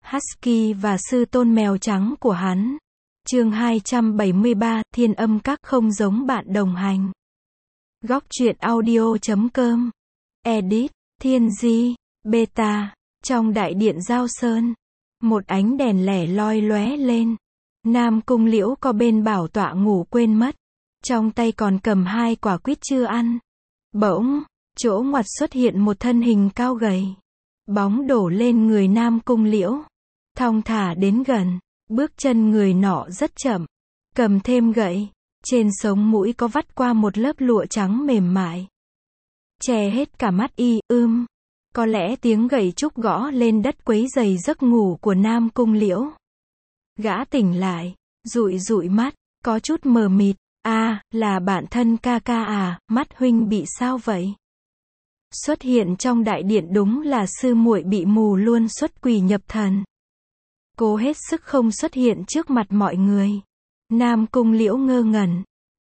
Husky và sư tôn mèo trắng của hắn. Chương 273, Thiên Âm Các không giống bạn đồng hành. Góc truyện audio.com. Edit, Thiên Di, Beta. Trong đại điện Giao Sơn, một ánh đèn lẻ loi lóe lên. Nam Cung Liễu có bên bảo tọa ngủ quên mất, trong tay còn cầm 2 quả quýt chưa ăn. Bỗng, chỗ ngoặt xuất hiện một thân hình cao gầy. Bóng đổ lên người Nam Cung Liễu. Thong thả đến gần, bước chân người nọ rất chậm, cầm thêm gậy, trên sống mũi có vắt qua một lớp lụa trắng mềm mại, che hết cả mắt y. Có lẽ tiếng gậy trúc gõ lên đất quấy rầy giấc ngủ của Nam Cung Liễu. Gã tỉnh lại, dụi dụi mắt, có chút mờ mịt. Là bạn thân ca ca à, mắt huynh bị sao vậy? Xuất hiện trong đại điện đúng là sư muội bị mù luôn, xuất quỷ nhập thần. Cố hết sức không xuất hiện trước mặt mọi người. Nam Cung Liễu ngơ ngẩn.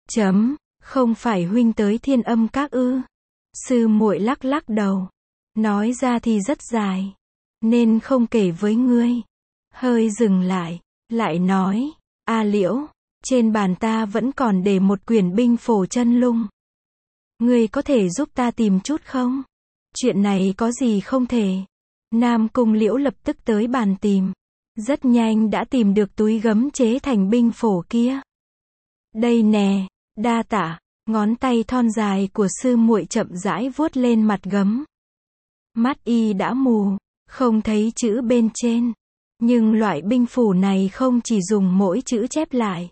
Không phải huynh tới Thiên Âm Các ư? Sư muội lắc lắc đầu. Nói ra thì rất dài, nên không kể với ngươi. Hơi dừng lại, lại nói, Liễu, trên bàn ta vẫn còn để một quyển binh phổ chân lung. Ngươi có thể giúp ta tìm chút không? Chuyện này có gì không thể? Nam Cung Liễu lập tức tới bàn tìm. Rất nhanh đã tìm được túi gấm chế thành binh phổ kia. Đây nè, đa tạ. Ngón tay thon dài của sư muội chậm rãi vuốt lên mặt gấm. Mắt y đã mù, không thấy chữ bên trên. Nhưng loại binh phủ này không chỉ dùng mỗi chữ chép lại.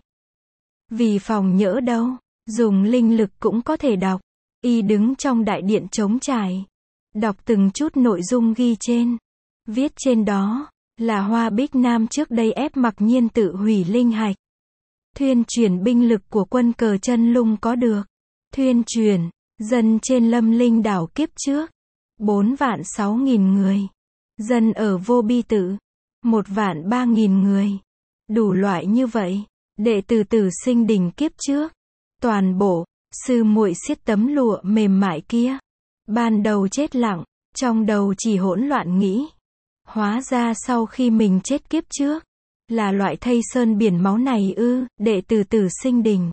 Vì phòng nhỡ đâu, dùng linh lực cũng có thể đọc. Y đứng trong đại điện trống trải, đọc từng chút nội dung ghi trên. Viết trên đó là Hoa Bích Nam trước đây ép Mặc Nhiên tự hủy linh hạch. Thuyên truyền binh lực của quân cờ chân lung có được. Thuyên truyền, dân trên Lâm Linh đảo kiếp trước 4.600.000 người. Dân ở Vô Bi Tự 1.300.000 người. Đủ loại như vậy. Đệ tử Tử Sinh Đỉnh kiếp trước. Toàn bộ, sư muội siết tấm lụa mềm mại kia. Ban đầu chết lặng, trong đầu chỉ hỗn loạn nghĩ. Hóa ra sau khi mình chết kiếp trước, là loại thây sơn biển máu này ư? Đệ tử Tử Sinh Đỉnh.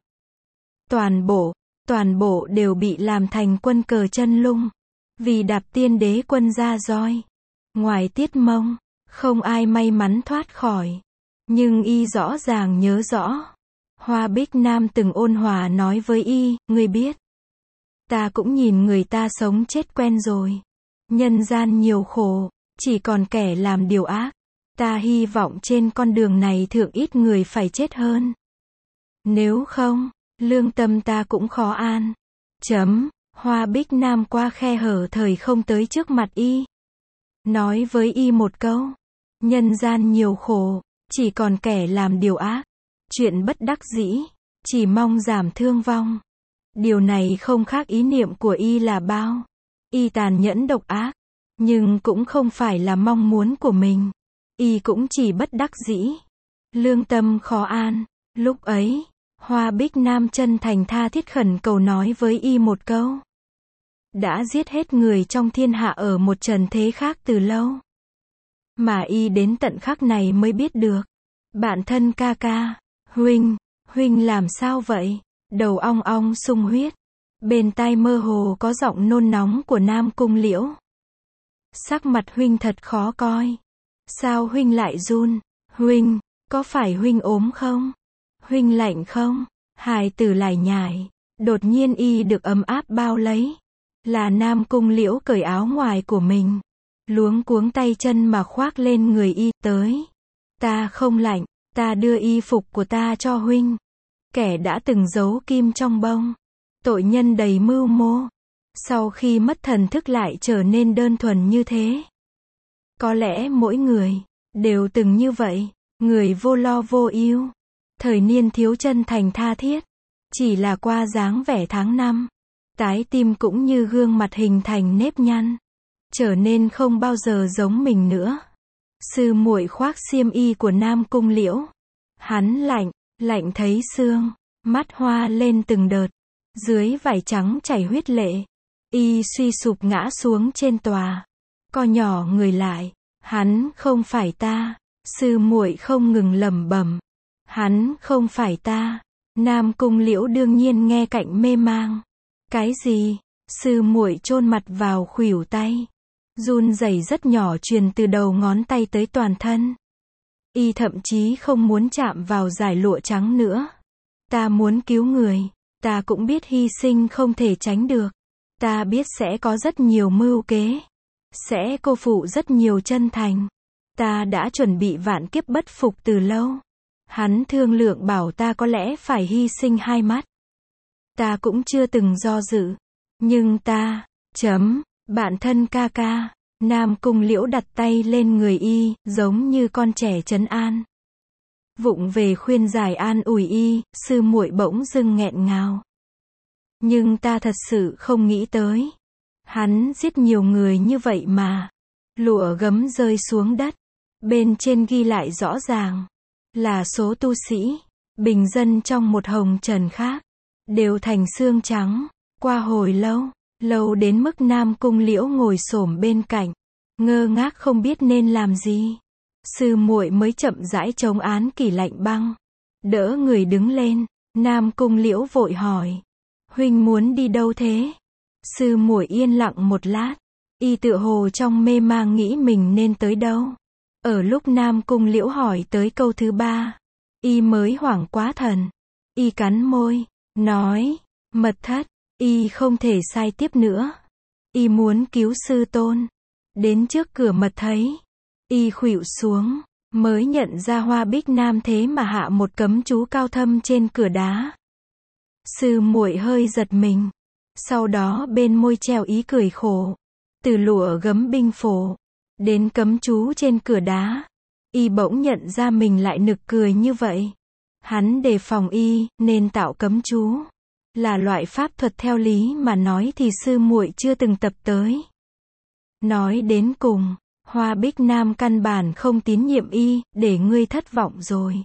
Toàn bộ đều bị làm thành quân cờ chân lung. Vì đạp tiên đế quân ra roi. Ngoài Tiết Mông, không ai may mắn thoát khỏi. Nhưng y rõ ràng nhớ rõ. Hoa Bích Nam từng ôn hòa nói với y, ngươi biết. Ta cũng nhìn người ta sống chết quen rồi. Nhân gian nhiều khổ, chỉ còn kẻ làm điều ác. Ta hy vọng trên con đường này thượng ít người phải chết hơn. Nếu không, lương tâm ta cũng khó an. Hoa Bích Nam qua khe hở thời không tới trước mặt y. Nói với y một câu. Nhân gian nhiều khổ, chỉ còn kẻ làm điều ác. Chuyện bất đắc dĩ, chỉ mong giảm thương vong. Điều này không khác ý niệm của y là bao. Y tàn nhẫn độc ác, nhưng cũng không phải là mong muốn của mình. Y cũng chỉ bất đắc dĩ. Lương tâm khó an. Lúc ấy, Hoa Bích Nam chân thành tha thiết khẩn cầu nói với y một câu. Đã giết hết người trong thiên hạ ở một trần thế khác từ lâu. Mà y đến tận khắc này mới biết được. Bạn thân ca ca, huynh làm sao vậy? Đầu ong ong sung huyết. Bên tai mơ hồ có giọng nôn nóng của Nam Cung Liễu. Sắc mặt huynh thật khó coi. Sao huynh lại run? Huynh, có phải huynh ốm không? Huynh lạnh không? Hài tử lải nhải. Đột nhiên y được ấm áp bao lấy. Là Nam Cung Liễu cởi áo ngoài của mình. Luống cuống tay chân mà khoác lên người y. Tới. Ta không lạnh, ta đưa y phục của ta cho huynh. Kẻ đã từng giấu kim trong bông. Tội nhân đầy mưu mô. Sau khi mất thần thức lại trở nên đơn thuần như thế. Có lẽ mỗi người đều từng như vậy. Người vô lo vô ưu. Thời niên thiếu chân thành tha thiết. Chỉ là qua dáng vẻ tháng năm. Tái tim cũng như gương mặt hình thành nếp nhăn. Trở nên không bao giờ giống mình nữa. Sư muội khoác xiêm y của Nam Cung Liễu. Hắn lạnh thấy xương. Mắt hoa lên từng đợt. Dưới vải trắng chảy huyết lệ. Y suy sụp ngã xuống trên tòa. Co nhỏ người lại. Hắn không phải ta. Sư muội không ngừng lẩm bẩm. Hắn không phải ta. Nam Cung Liễu đương nhiên nghe cạnh mê mang. Cái gì? Sư muội chôn mặt vào khuỷu tay. Run rẩy rất nhỏ truyền từ đầu ngón tay tới toàn thân. Y thậm chí không muốn chạm vào dải lụa trắng nữa. Ta muốn cứu người. Ta cũng biết hy sinh không thể tránh được. Ta biết sẽ có rất nhiều mưu kế. Sẽ cô phụ rất nhiều chân thành. Ta đã chuẩn bị vạn kiếp bất phục từ lâu. Hắn thương lượng bảo ta có lẽ phải hy sinh hai mắt. Ta cũng chưa từng do dự. Nhưng ta, bạn thân ca ca. Nam Cung Liễu đặt tay lên người y, giống như con trẻ trấn an. Vụng về khuyên giải an ủi y, sư muội bỗng dưng nghẹn ngào. Nhưng ta thật sự không nghĩ tới. Hắn giết nhiều người như vậy mà. Lụa gấm rơi xuống đất. Bên trên ghi lại rõ ràng. Là số tu sĩ, bình dân trong một hồng trần khác. Đều thành xương trắng. Qua hồi lâu, lâu đến mức Nam Cung Liễu ngồi xổm bên cạnh. Ngơ ngác không biết nên làm gì. Sư muội mới chậm rãi chống án kỷ lạnh băng. Đỡ người đứng lên. Nam Cung Liễu vội hỏi. Huynh muốn đi đâu thế? Sư muội yên lặng một lát. Y tựa hồ trong mê mang nghĩ mình nên tới đâu. Ở lúc Nam Cung Liễu hỏi tới câu thứ ba. Y mới hoảng quá thần. Y cắn môi. Nói. Mật thất. Y không thể sai tiếp nữa. Y muốn cứu sư tôn. Đến trước cửa mật thấy. Y khuỵu xuống. Mới nhận ra Hoa Bích Nam thế mà hạ một cấm chú cao thâm trên cửa đá. Sư muội hơi giật mình. Sau đó bên môi treo ý cười khổ. Từ lụa gấm binh phổ. Đến cấm chú trên cửa đá. Y bỗng nhận ra mình lại nực cười như vậy. Hắn đề phòng y, nên tạo cấm chú. Là loại pháp thuật theo lý mà nói thì sư muội chưa từng tập tới. Nói đến cùng, Hoa Bích Nam căn bản không tín nhiệm y, để ngươi thất vọng rồi.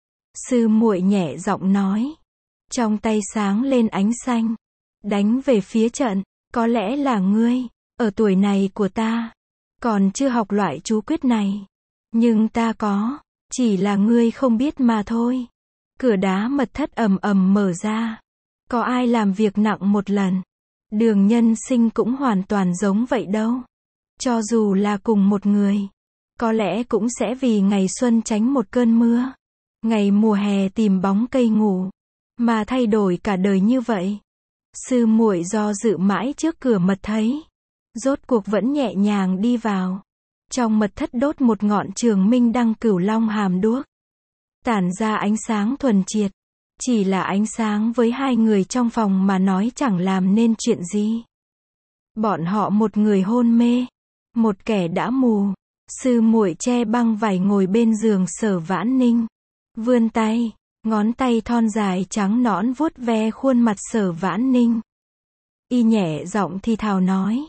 Sư muội nhẹ giọng nói. Trong tay sáng lên ánh xanh. Đánh về phía trận, có lẽ là ngươi, ở tuổi này của ta. Còn chưa học loại chú quyết này. Nhưng ta có, chỉ là ngươi không biết mà thôi. Cửa đá mật thất ầm ầm mở ra. Có ai làm việc nặng một lần. Đường nhân sinh cũng hoàn toàn giống vậy đâu. Cho dù là cùng một người. Có lẽ cũng sẽ vì ngày xuân tránh một cơn mưa. Ngày mùa hè tìm bóng cây ngủ. Mà thay đổi cả đời như vậy. Sư muội do dự mãi trước cửa mật thấy. Rốt cuộc vẫn nhẹ nhàng đi vào. Trong mật thất đốt một ngọn trường minh đăng cửu long hàm đuốc. Tản ra ánh sáng thuần triệt. Chỉ là ánh sáng với hai người trong phòng mà nói chẳng làm nên chuyện gì. Bọn họ một người hôn mê. Một kẻ đã mù. Sư muội che băng vải ngồi bên giường Sở Vãn Ninh. Vươn tay. Ngón tay thon dài trắng nõn vuốt ve khuôn mặt Sở Vãn Ninh. Y nhẹ giọng thì thào nói.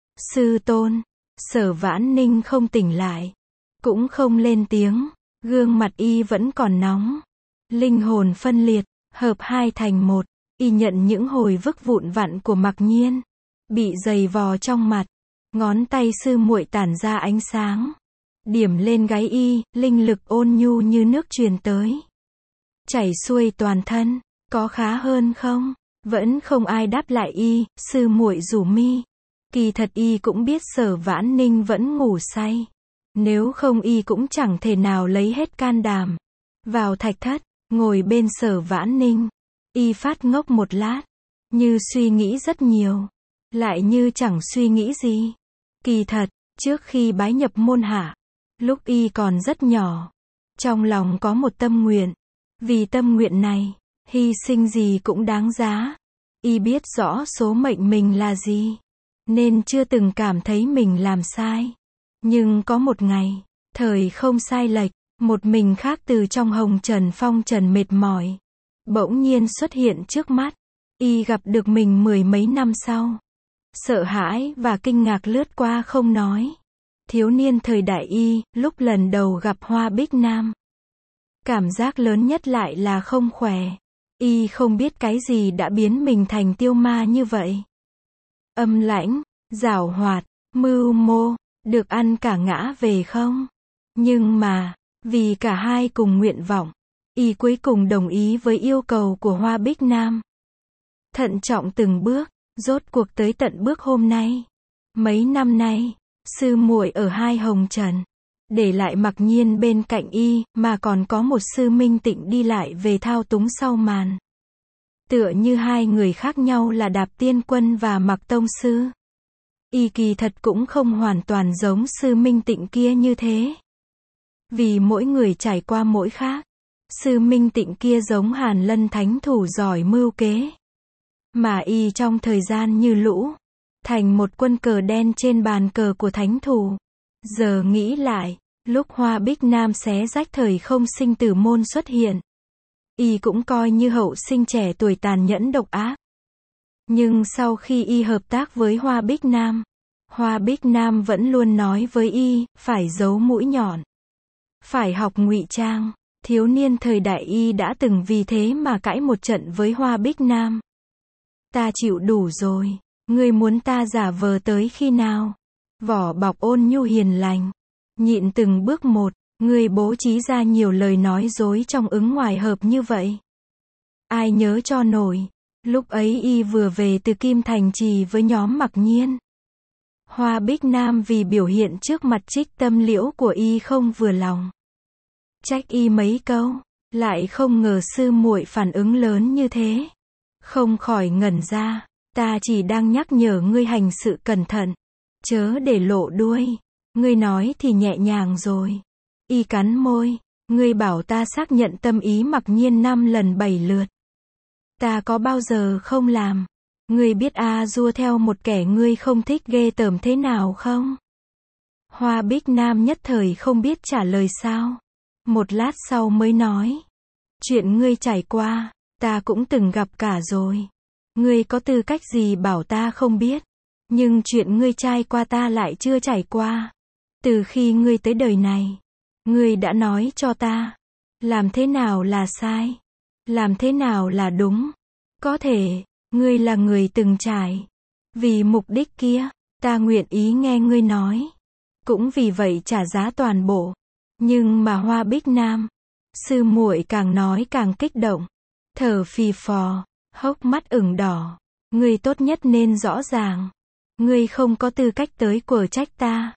Sư tôn. Sở Vãn Ninh không tỉnh lại. Cũng không lên tiếng. Gương mặt y vẫn còn nóng. Linh hồn phân liệt. Hợp hai thành một. Y nhận những hồi vức vụn vặn của Mặc Nhiên. Bị giày vò trong mặt. Ngón tay sư muội tản ra ánh sáng. Điểm lên gáy y. Linh lực ôn nhu như nước truyền tới. Chảy xuôi toàn thân. Có khá hơn không? Vẫn không ai đáp lại y. Sư muội rủ mi. Kỳ thật y cũng biết Sở Vãn Ninh vẫn ngủ say. Nếu không y cũng chẳng thể nào lấy hết can đảm. Vào thạch thất, ngồi bên Sở Vãn Ninh. Y phát ngốc một lát. Như suy nghĩ rất nhiều. Lại như chẳng suy nghĩ gì. Kỳ thật, trước khi bái nhập môn hạ. Lúc y còn rất nhỏ. Trong lòng có một tâm nguyện. Vì tâm nguyện này, hy sinh gì cũng đáng giá. Y biết rõ số mệnh mình là gì. Nên chưa từng cảm thấy mình làm sai. Nhưng có một ngày, thời không sai lệch, một mình khác từ trong hồng trần phong trần mệt mỏi. Bỗng nhiên xuất hiện trước mắt. Y gặp được mình mười mấy năm sau. Sợ hãi và kinh ngạc lướt qua không nói. Thiếu niên thời đại y, lúc lần đầu gặp Hoa Bích Nam. Cảm giác lớn nhất lại là không khỏe. Y không biết cái gì đã biến mình thành tiêu ma như vậy. Âm lãnh, giảo hoạt, mưu mô, được ăn cả ngã về không? Nhưng mà, Vì cả hai cùng nguyện vọng, y cuối cùng đồng ý với yêu cầu của Hoa Bích Nam. Thận trọng từng bước, rốt cuộc tới tận bước hôm nay. Mấy năm nay, sư muội ở Hai Hồng Trần, để lại Mặc Nhiên bên cạnh y, mà còn có một sư Minh Tịnh đi lại về thao túng sau màn. Tựa như hai người khác nhau là Đạp Tiên Quân và Mặc Tông Sư. Y kỳ thật cũng không hoàn toàn giống sư Minh Tịnh kia như thế. Vì mỗi người trải qua mỗi khác. Sư Minh Tịnh kia giống Hàn Lân thánh thủ giỏi mưu kế. Mà y trong thời gian như lũ, thành một quân cờ đen trên bàn cờ của thánh thủ. Giờ nghĩ lại, lúc Hoa Bích Nam xé rách thời không sinh tử môn xuất hiện, y cũng coi như hậu sinh trẻ tuổi tàn nhẫn độc ác. Nhưng sau khi y hợp tác với Hoa Bích Nam vẫn luôn nói với y, phải giấu mũi nhọn, phải học ngụy trang. Thiếu niên thời đại y đã từng vì thế mà cãi một trận với Hoa Bích Nam. Ta chịu đủ rồi, ngươi muốn ta giả vờ tới khi nào? Vỏ bọc ôn nhu hiền lành, nhịn từng bước một, ngươi bố trí ra nhiều lời nói dối trong ứng ngoài hợp như vậy. Ai nhớ cho nổi, lúc ấy y vừa về từ Kim Thành Trì với nhóm Mặc Nhiên. Hoa Bích Nam vì biểu hiện trước mặt Trích Tâm Liễu của y không vừa lòng, trách y mấy câu, lại không ngờ sư muội phản ứng lớn như thế. Không khỏi ngẩn ra, ta chỉ đang nhắc nhở ngươi hành sự cẩn thận, chớ để lộ đuôi. Ngươi nói thì nhẹ nhàng rồi. Y cắn môi, ngươi bảo ta xác nhận tâm ý Mặc Nhiên 5 lần 7 lượt. Ta có bao giờ không làm? Ngươi biết A-dua theo một kẻ ngươi không thích ghê tởm thế nào không? Hoa Bích Nam nhất thời không biết trả lời sao. Một lát sau mới nói. Chuyện ngươi trải qua, ta cũng từng gặp cả rồi. Ngươi có tư cách gì bảo ta không biết? Nhưng chuyện ngươi trải qua ta lại chưa trải qua. Từ khi ngươi tới đời này, ngươi đã nói cho ta, làm thế nào là sai, làm thế nào là đúng. Có thể, ngươi là người từng trải. Vì mục đích kia, ta nguyện ý nghe ngươi nói. Cũng vì vậy trả giá toàn bộ. Nhưng mà Hoa Bích Nam, sư muội càng nói càng kích động, thở phì phò, hốc mắt ửng đỏ. Ngươi tốt nhất nên rõ ràng, ngươi không có tư cách tới quở trách ta.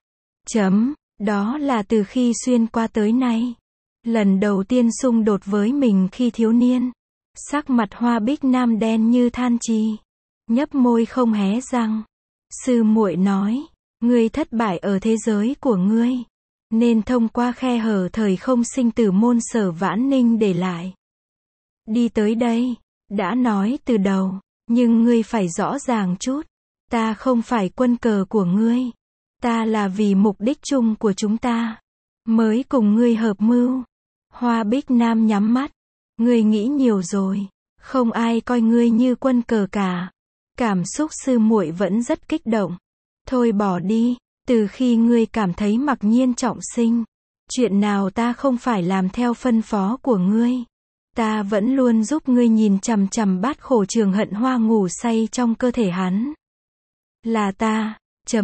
Đó là từ khi xuyên qua tới nay, lần đầu tiên xung đột với mình khi thiếu niên. Sắc mặt Hoa Bích Nam đen như than trì, nhấp môi không hé răng. Sư muội nói, ngươi thất bại ở thế giới của ngươi, nên thông qua khe hở thời không sinh tử môn Sở Vãn Ninh để lại. Đi tới đây, đã nói từ đầu, nhưng ngươi phải rõ ràng chút, ta không phải quân cờ của ngươi. Ta là vì mục đích chung của chúng ta, mới cùng ngươi hợp mưu. Hoa Bích Nam nhắm mắt. Ngươi nghĩ nhiều rồi, không ai coi ngươi như quân cờ cả. Cảm xúc sư muội vẫn rất kích động. Thôi bỏ đi, từ khi ngươi cảm thấy Mặc Nhiên trọng sinh, chuyện nào ta không phải làm theo phân phó của ngươi. Ta vẫn luôn giúp ngươi nhìn chằm chằm Bát Khổ Trường Hận Hoa ngủ say trong cơ thể hắn. Là ta,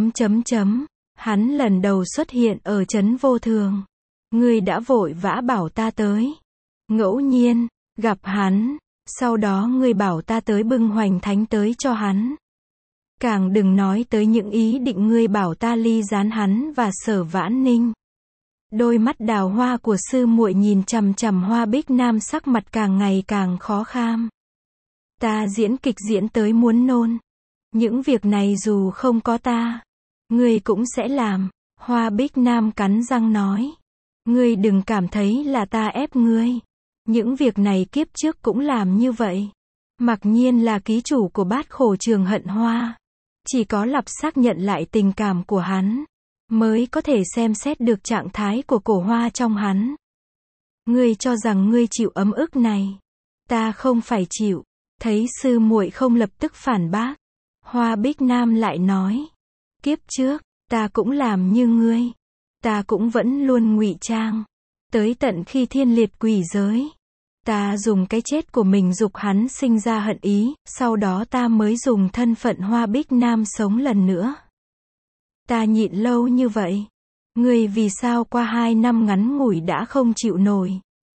hắn lần đầu xuất hiện ở trấn Vô Thường. Ngươi đã vội vã bảo ta tới. Ngẫu nhiên, gặp hắn, sau đó ngươi bảo ta tới bưng Hoành Thánh tới cho hắn. Càng đừng nói tới những ý định ngươi bảo ta ly gián hắn và Sở Vãn Ninh. Đôi mắt đào hoa của sư muội nhìn chằm chằm Hoa Bích Nam, sắc mặt càng ngày càng khó kham. Ta diễn kịch diễn tới muốn nôn. Những việc này dù không có ta, ngươi cũng sẽ làm. Hoa Bích Nam cắn răng nói. Ngươi đừng cảm thấy là ta ép ngươi. Những việc này kiếp trước cũng làm như vậy. Mặc nhiên là ký chủ của Bát Khổ Trường Hận Hoa. Chỉ có lập xác nhận lại tình cảm của hắn, mới có thể xem xét được trạng thái của cổ hoa trong hắn. Ngươi cho rằng ngươi chịu ấm ức này. Ta không phải chịu. Thấy sư muội không lập tức phản bác, Hoa Bích Nam lại nói. Kiếp trước, ta cũng làm như ngươi. Ta cũng vẫn luôn ngụy trang. Tới tận khi thiên liệt quỷ giới, ta dùng cái chết của mình giục hắn sinh ra hận ý, sau đó ta mới dùng thân phận Hoa Bích Nam sống lần nữa. Ta nhịn lâu như vậy, Ngươi vì sao qua 2 năm ngắn ngủi đã không chịu nổi?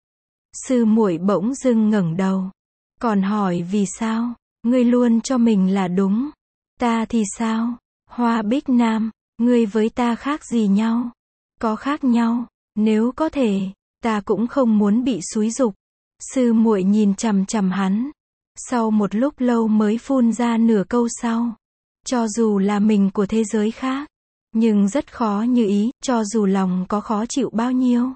Sư muội bỗng dưng ngẩng đầu. Còn hỏi vì sao? Ngươi luôn cho mình là đúng. Ta thì sao? Hoa Bích Nam, ngươi với ta khác gì nhau? Có khác nhau, nếu có thể, ta cũng không muốn bị xúi giục. Sư muội nhìn chằm chằm hắn. Sau một lúc lâu mới phun ra nửa câu sau. Cho dù là mình của thế giới khác, nhưng rất khó như ý, cho dù lòng có khó chịu bao nhiêu.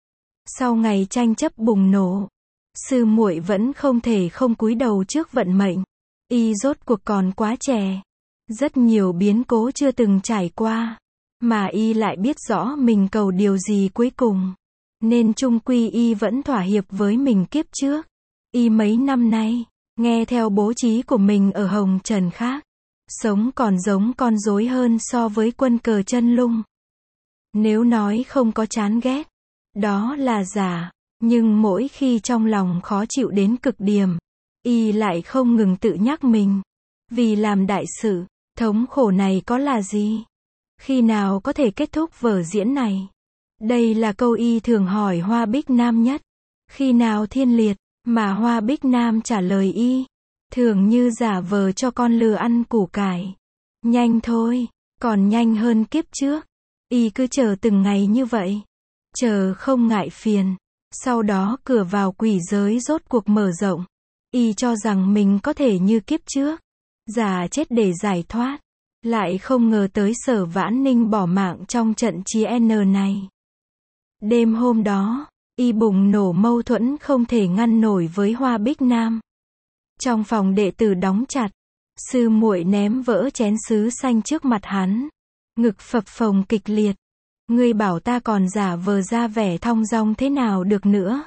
Sau ngày tranh chấp bùng nổ, sư muội vẫn không thể không cúi đầu trước vận mệnh. Y rốt cuộc còn quá trẻ. Rất nhiều biến cố chưa từng trải qua. Mà y lại biết rõ mình cầu điều gì cuối cùng. Nên chung quy y vẫn thỏa hiệp với mình kiếp trước. Y mấy năm nay, nghe theo bố trí của mình ở Hồng Trần khác. Sống còn giống con rối hơn so với quân cờ chân lung. Nếu nói không có chán ghét, đó là giả. Nhưng mỗi khi trong lòng khó chịu đến cực điểm, y lại không ngừng tự nhắc mình. Vì làm đại sự, thống khổ này có là gì? Khi nào có thể kết thúc vở diễn này? Đây là câu y thường hỏi Hoa Bích Nam nhất. Khi nào thiên liệt? Mà Hoa Bích Nam trả lời y. Thường như giả vờ cho con lừa ăn củ cải. Nhanh thôi, còn nhanh hơn kiếp trước. Y cứ chờ từng ngày như vậy. Chờ không ngại phiền. Sau đó cửa vào quỷ giới rốt cuộc mở rộng. Y cho rằng mình có thể như kiếp trước. Giả chết để giải thoát. Lại không ngờ tới Sở Vãn Ninh bỏ mạng trong trận chiến N này. Đêm hôm đó, y bùng nổ mâu thuẫn không thể ngăn nổi với Hoa Bích Nam. Trong phòng đệ tử đóng chặt, sư muội ném vỡ chén sứ xanh trước mặt hắn. Ngực phập phồng kịch liệt. Ngươi bảo ta còn giả vờ ra vẻ thong dong thế nào được nữa?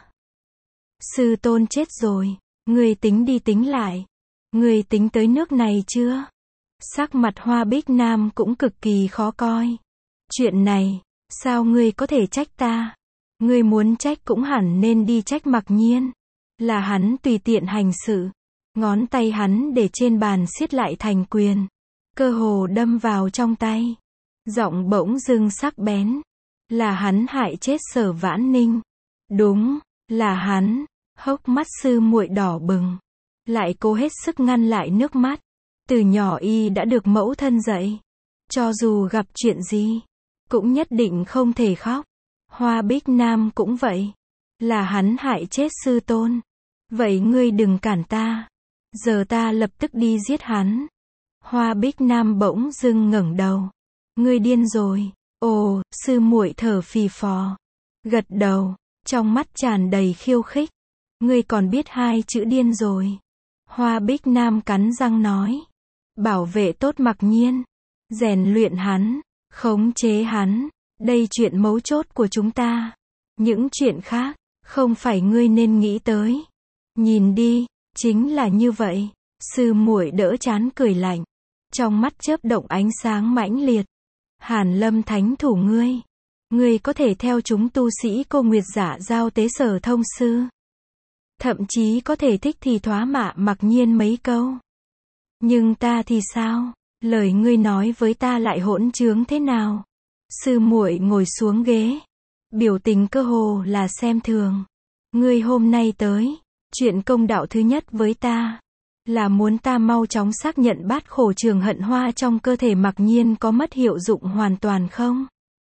Sư tôn chết rồi, ngươi tính đi tính lại. Ngươi tính tới nước này chưa? Sắc mặt Hoa Bích Nam cũng cực kỳ khó coi. Chuyện này, sao ngươi có thể trách ta? Ngươi muốn trách cũng hẳn nên đi trách Mặc Nhiên. Là hắn tùy tiện hành sự. Ngón tay hắn để trên bàn siết lại thành quyền. Cơ hồ đâm vào trong tay. Giọng bỗng dưng sắc bén. Là hắn hại chết Sở Vãn Ninh. Đúng, là hắn. Hốc mắt sư muội đỏ bừng. Lại cố hết sức ngăn lại nước mắt. Từ nhỏ y đã được mẫu thân dạy. Cho dù gặp chuyện gì, cũng nhất định không thể khóc. Hoa Bích Nam cũng vậy. Là hắn hại chết sư tôn. Vậy ngươi đừng cản ta. Giờ ta lập tức đi giết hắn. Hoa Bích Nam bỗng dưng ngẩng đầu. Ngươi điên rồi. Ồ, sư muội thở phì phò. Gật đầu, trong mắt tràn đầy khiêu khích. Ngươi còn biết 2 chữ điên rồi. Hoa Bích Nam cắn răng nói. Bảo vệ tốt Mặc Nhiên. Rèn luyện hắn. Khống chế hắn. Đây chuyện mấu chốt của chúng ta. Những chuyện khác, không phải ngươi nên nghĩ tới. Nhìn đi, chính là như vậy. Sư muội đỡ chán cười lạnh. Trong mắt chớp động ánh sáng mãnh liệt. Hàn Lâm thánh thủ ngươi. Ngươi có thể theo chúng tu sĩ Cô Nguyệt Giả giao tế Sở thông sư. Thậm chí có thể thích thì thoá mạ Mặc Nhiên mấy câu. Nhưng ta thì sao? Lời ngươi nói với ta lại hỗn trướng thế nào? Sư muội ngồi xuống ghế. Biểu tình cơ hồ là xem thường. Ngươi hôm nay tới. Chuyện công đạo thứ nhất với ta. Là muốn ta mau chóng xác nhận bát khổ trường hận hoa trong cơ thể Mặc Nhiên có mất hiệu dụng hoàn toàn không?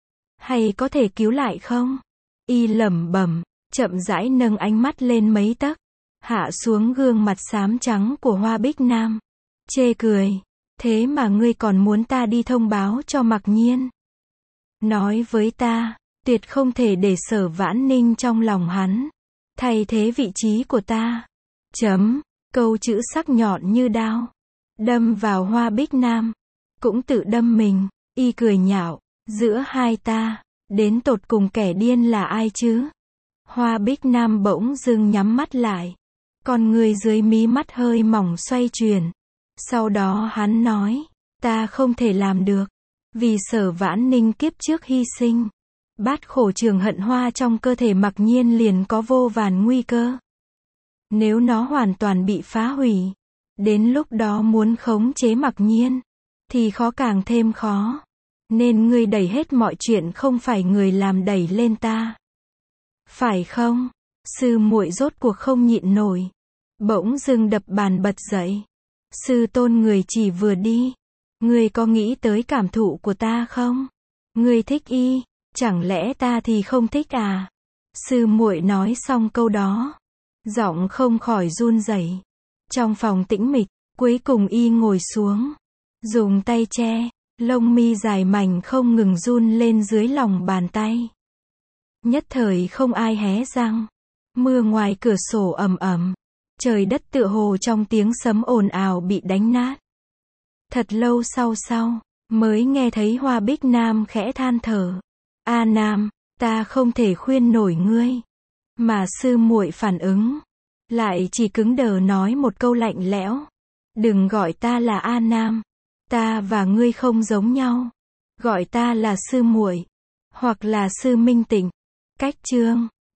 Hay có thể cứu lại không? Y lẩm bẩm, chậm rãi nâng ánh mắt lên mấy tấc. Hạ xuống gương mặt xám trắng của Hoa Bích Nam. Chê cười. Thế mà ngươi còn muốn ta đi thông báo cho Mặc Nhiên. Nói với ta, tuyệt không thể để Sở Vãn Ninh trong lòng hắn. Thay thế vị trí của ta. Chấm. Câu chữ sắc nhọn như đao. Đâm vào Hoa Bích Nam. Cũng tự đâm mình. Y cười nhạo. Giữa hai ta, đến tột cùng kẻ điên là ai chứ? Hoa Bích Nam bỗng dưng nhắm mắt lại. Con người dưới mí mắt hơi mỏng xoay chuyển. Sau đó hắn nói. Ta không thể làm được. Vì Sở Vãn Ninh kiếp trước hy sinh. Bát khổ trường hận hoa trong cơ thể Mặc Nhiên liền có vô vàn nguy cơ. Nếu nó hoàn toàn bị phá hủy. Đến lúc đó muốn khống chế Mặc Nhiên. Thì khó càng thêm khó. Nên ngươi đẩy hết mọi chuyện không phải người làm đẩy lên ta. Phải không? Sư muội rốt cuộc không nhịn nổi. Bỗng dưng đập bàn bật dậy. Sư tôn người chỉ vừa đi. Ngươi có nghĩ tới cảm thụ của ta không? Ngươi thích y, chẳng lẽ ta thì không thích à? Sư muội nói xong câu đó, giọng không khỏi run rẩy. Trong phòng tĩnh mịch, cuối cùng y ngồi xuống, dùng tay che, lông mi dài mảnh không ngừng run lên dưới lòng bàn tay. Nhất thời không ai hé răng. Mưa ngoài cửa sổ ầm ầm, trời đất tựa hồ trong tiếng sấm ồn ào bị đánh nát. Thật lâu sau, mới nghe thấy Hoa Bích Nam khẽ than thở. A Nam, ta không thể khuyên nổi ngươi. Mà sư muội phản ứng, lại chỉ cứng đờ nói một câu lạnh lẽo. Đừng gọi ta là A Nam. Ta và ngươi không giống nhau. Gọi ta là sư muội, hoặc là sư Minh Tịnh. Cách chương